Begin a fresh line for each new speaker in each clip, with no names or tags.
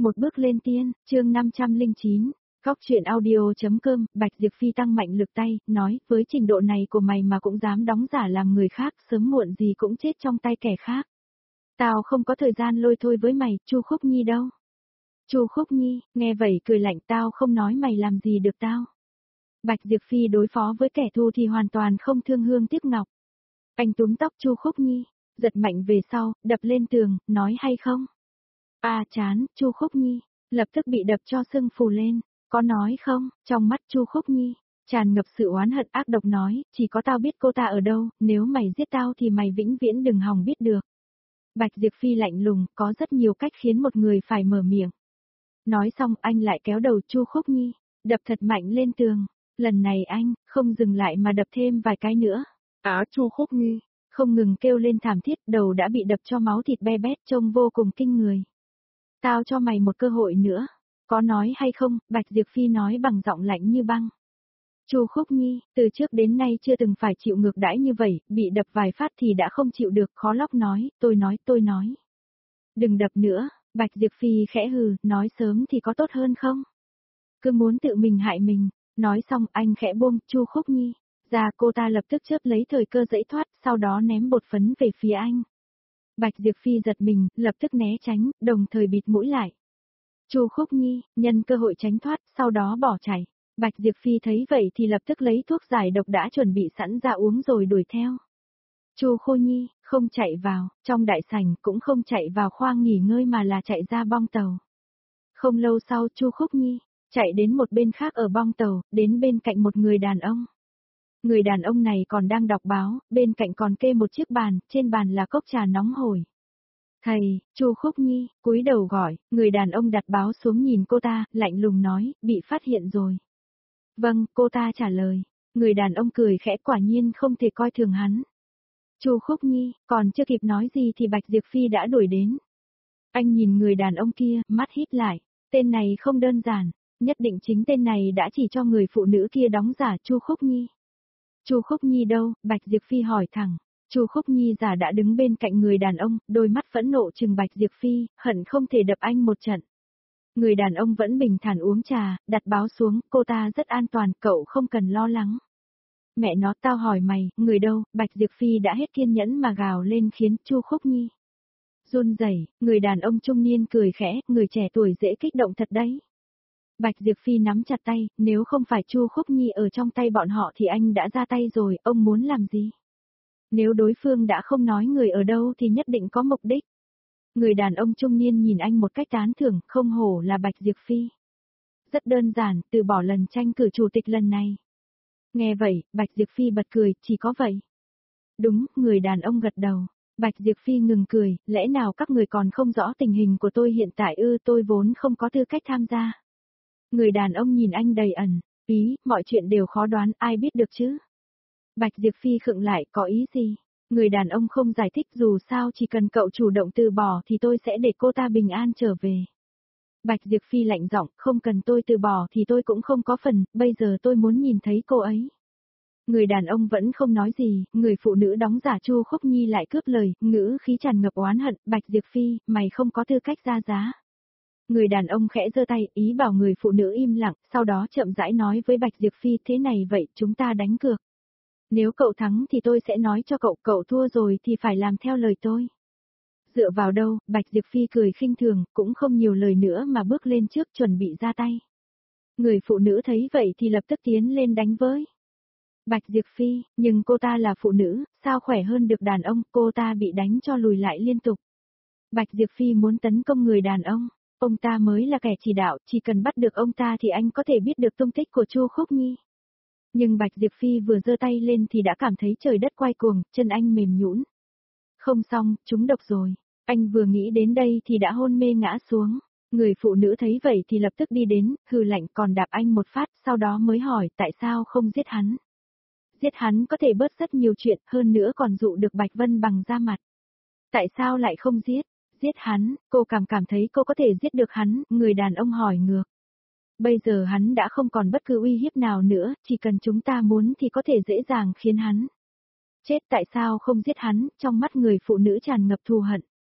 Một bước lên tiên, chương 509, Góc truyện audio.com, Bạch Diệp Phi tăng mạnh lực tay, nói, với trình độ này của mày mà cũng dám đóng giả làm người khác, sớm muộn gì cũng chết trong tay kẻ khác. Tao không có thời gian lôi thôi với mày, Chu Khúc Nhi đâu? Chu Khúc Nhi, nghe vậy cười lạnh, tao không nói mày làm gì được tao. Bạch Diệp Phi đối phó với kẻ thù thì hoàn toàn không thương hương tiếc ngọc. Anh túm tóc Chu Khúc Nhi, giật mạnh về sau, đập lên tường, nói hay không? Chán, Chu Khúc Nhi, lập tức bị đập cho sưng phù lên, có nói không? Trong mắt Chu Khúc Nhi, tràn ngập sự oán hận ác độc nói, chỉ có tao biết cô ta ở đâu, nếu mày giết tao thì mày vĩnh viễn đừng hòng biết được. Bạch Diệp Phi lạnh lùng, có rất nhiều cách khiến một người phải mở miệng. Nói xong anh lại kéo đầu Chu Khúc Nhi, đập thật mạnh lên tường, lần này anh, không dừng lại mà đập thêm vài cái nữa.
Chu Khúc Nhi,
không ngừng kêu lên thảm thiết, đầu đã bị đập cho máu thịt be bét trông vô cùng kinh người. Tao cho mày một cơ hội nữa, có nói hay không? Bạch Diệp Phi nói bằng giọng lạnh như băng. Chu Khúc Nhi, từ trước đến nay chưa từng phải chịu ngược đãi như vậy, bị đập vài phát thì đã không chịu được, khó lóc nói, tôi nói. Đừng đập nữa, Bạch Diệp Phi khẽ hừ, nói sớm thì có tốt hơn không? Cứ muốn tự mình hại mình, nói xong anh khẽ buông Chu Khúc Nhi ra, cô ta lập tức chớp lấy thời cơ giãy thoát, sau đó ném bột phấn về phía anh. Bạch Diệp Phi giật mình, lập tức né tránh, đồng thời bịt mũi lại. Chu Khúc Nhi, nhân cơ hội tránh thoát, sau đó bỏ chạy. Bạch Diệp Phi thấy vậy thì lập tức lấy thuốc giải độc đã chuẩn bị sẵn ra uống rồi đuổi theo. Chu Khô Nhi, không chạy vào, trong đại sảnh cũng không chạy vào khoang nghỉ ngơi mà là chạy ra bong tàu. Không lâu sau Chu Khúc Nhi, chạy đến một bên khác ở bong tàu, đến bên cạnh một người đàn ông. Người đàn ông này còn đang đọc báo, bên cạnh còn kê một chiếc bàn, trên bàn là cốc trà nóng hổi. Thầy, Chu Khúc Nhi, cúi đầu gọi, người đàn ông đặt báo xuống nhìn cô ta, lạnh lùng nói, bị phát hiện rồi. Vâng, cô ta trả lời. Người đàn ông cười khẽ, quả nhiên không thể coi thường hắn. Chu Khúc Nhi, còn chưa kịp nói gì thì Bạch Diệp Phi đã đuổi đến. Anh nhìn người đàn ông kia, mắt híp lại, tên này không đơn giản, nhất định chính tên này đã chỉ cho người phụ nữ kia đóng giả Chu Khúc Nhi. Chu Khúc Nhi đâu? Bạch Diệp Phi hỏi thẳng. Chu Khúc Nhi giả đã đứng bên cạnh người đàn ông, đôi mắt phẫn nộ trừng Bạch Diệp Phi, hận không thể đập anh một trận. Người đàn ông vẫn bình thản uống trà, đặt báo xuống, cô ta rất an toàn, cậu không cần lo lắng. Mẹ nó, tao hỏi mày, người đâu? Bạch Diệp Phi đã hết kiên nhẫn mà gào lên khiến Chu Khúc Nhi run rẩy. Người đàn ông trung niên cười khẽ, người trẻ tuổi dễ kích động thật đấy. Bạch Diệp Phi nắm chặt tay, nếu không phải Chu Khúc Nhi ở trong tay bọn họ thì anh đã ra tay rồi, ông muốn làm gì? Nếu đối phương đã không nói người ở đâu thì nhất định có mục đích. Người đàn ông trung niên nhìn anh một cách tán thưởng, không hổ là Bạch Diệp Phi. Rất đơn giản, từ bỏ lần tranh cử chủ tịch lần này. Nghe vậy, Bạch Diệp Phi bật cười, chỉ có vậy. Đúng, người đàn ông gật đầu. Bạch Diệp Phi ngừng cười, lẽ nào các người còn không rõ tình hình của tôi hiện tại ư? Tôi vốn không có tư cách tham gia. Người đàn ông nhìn anh đầy ẩn, ý, mọi chuyện đều khó đoán, ai biết được chứ? Bạch Diệp Phi khựng lại, có ý gì? Người đàn ông không giải thích, dù sao chỉ cần cậu chủ động từ bỏ thì tôi sẽ để cô ta bình an trở về. Bạch Diệp Phi lạnh giọng, không cần tôi từ bỏ thì tôi cũng không có phần, bây giờ tôi muốn nhìn thấy cô ấy. Người đàn ông vẫn không nói gì, người phụ nữ đóng giả Chu Khúc Nhi lại cướp lời, ngữ khí tràn ngập oán hận, Bạch Diệp Phi, mày không có tư cách ra giá. Người đàn ông khẽ giơ tay, ý bảo người phụ nữ im lặng, sau đó chậm rãi nói với Bạch Diệp Phi, thế này vậy, chúng ta đánh cược. Nếu cậu thắng thì tôi sẽ nói cho cậu thua rồi thì phải làm theo lời tôi. Dựa vào đâu? Bạch Diệp Phi cười khinh thường, cũng không nhiều lời nữa mà bước lên trước chuẩn bị ra tay. Người phụ nữ thấy vậy thì lập tức tiến lên đánh với Bạch Diệp Phi, nhưng cô ta là phụ nữ, sao khỏe hơn được đàn ông, cô ta bị đánh cho lùi lại liên tục. Bạch Diệp Phi muốn tấn công người đàn ông ta mới là kẻ chỉ đạo, chỉ cần bắt được ông ta thì anh có thể biết được tung tích của Chu Khúc Nhi. Nhưng Bạch Diệp Phi vừa giơ tay lên thì đã cảm thấy trời đất quay cuồng, chân anh mềm nhũn. Không xong, trúng độc rồi. Anh vừa nghĩ đến đây thì đã hôn mê ngã xuống. Người phụ nữ thấy vậy thì lập tức đi đến, hừ lạnh còn đạp anh một phát, sau đó mới hỏi tại sao không giết hắn. Giết hắn có thể bớt rất nhiều chuyện, hơn nữa còn dụ được Bạch Vân Bằng ra mặt. Tại sao lại không giết? Giết hắn, cô cảm thấy cô có thể giết được hắn, người đàn ông hỏi ngược. Bây giờ hắn đã không còn bất cứ uy hiếp nào nữa, chỉ cần chúng ta muốn thì có thể dễ dàng khiến hắn chết. Tại sao không giết hắn? Trong mắt người phụ nữ tràn ngập thù hận.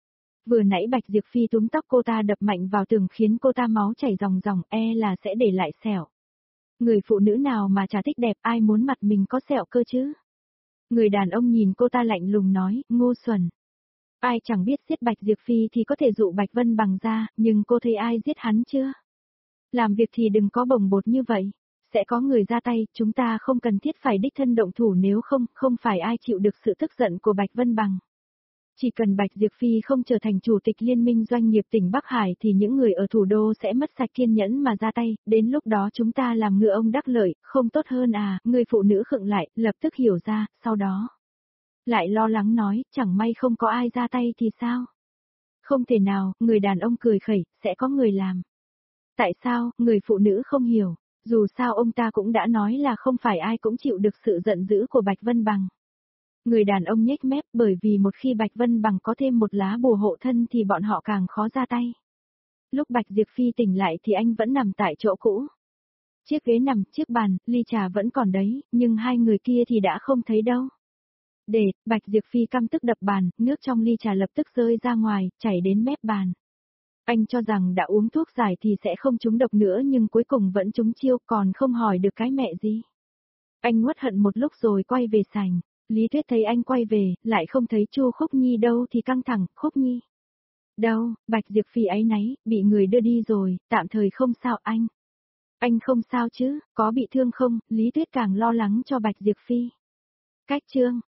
Vừa nãy Bạch Diệp Phi túm tóc cô ta đập mạnh vào tường khiến cô ta máu chảy ròng ròng, là sẽ để lại sẹo. Người phụ nữ nào mà chả thích đẹp, ai muốn mặt mình có sẹo cơ chứ? Người đàn ông nhìn cô ta lạnh lùng nói, ngu xuẩn. Ai chẳng biết giết Bạch Diệp Phi thì có thể dụ Bạch Vân Bằng ra, nhưng cô thấy ai giết hắn chưa? Làm việc thì đừng có bồng bột như vậy. Sẽ có người ra tay, chúng ta không cần thiết phải đích thân động thủ, nếu không, không phải ai chịu được sự tức giận của Bạch Vân Bằng. Chỉ cần Bạch Diệp Phi không trở thành chủ tịch Liên minh doanh nghiệp tỉnh Bắc Hải thì những người ở thủ đô sẽ mất sạch kiên nhẫn mà ra tay, đến lúc đó chúng ta làm ngựa ông đắc lợi, không tốt hơn à? Người phụ nữ khựng lại, lập tức hiểu ra, sau đó lại lo lắng nói, chẳng may không có ai ra tay thì sao? Không thể nào, người đàn ông cười khẩy, sẽ có người làm. Tại sao? Người phụ nữ không hiểu, dù sao ông ta cũng đã nói là không phải ai cũng chịu được sự giận dữ của Bạch Vân Bằng. Người đàn ông nhếch mép, bởi vì một khi Bạch Vân Bằng có thêm một lá bùa hộ thân thì bọn họ càng khó ra tay. Lúc Bạch Diệp Phi tỉnh lại thì anh vẫn nằm tại chỗ cũ. Chiếc ghế nằm, chiếc bàn, ly trà vẫn còn đấy, nhưng hai người kia thì đã không thấy đâu. Bạch Diệp Phi căm tức đập bàn, nước trong ly trà lập tức rơi ra ngoài, chảy đến mép bàn. Anh cho rằng đã uống thuốc giải thì sẽ không trúng độc nữa nhưng cuối cùng vẫn trúng chiêu, còn không hỏi được cái mẹ gì. Anh uất hận một lúc rồi quay về sảnh. Lý Tuyết thấy anh quay về, lại không thấy Chu Khúc Nhi đâu thì căng thẳng, Khúc Nhi. Đâu, Bạch Diệp Phi áy náy, bị người đưa đi rồi, tạm thời không sao anh. Anh không sao chứ, có bị thương không? Lý Tuyết càng lo lắng cho Bạch Diệp Phi. Cách chương.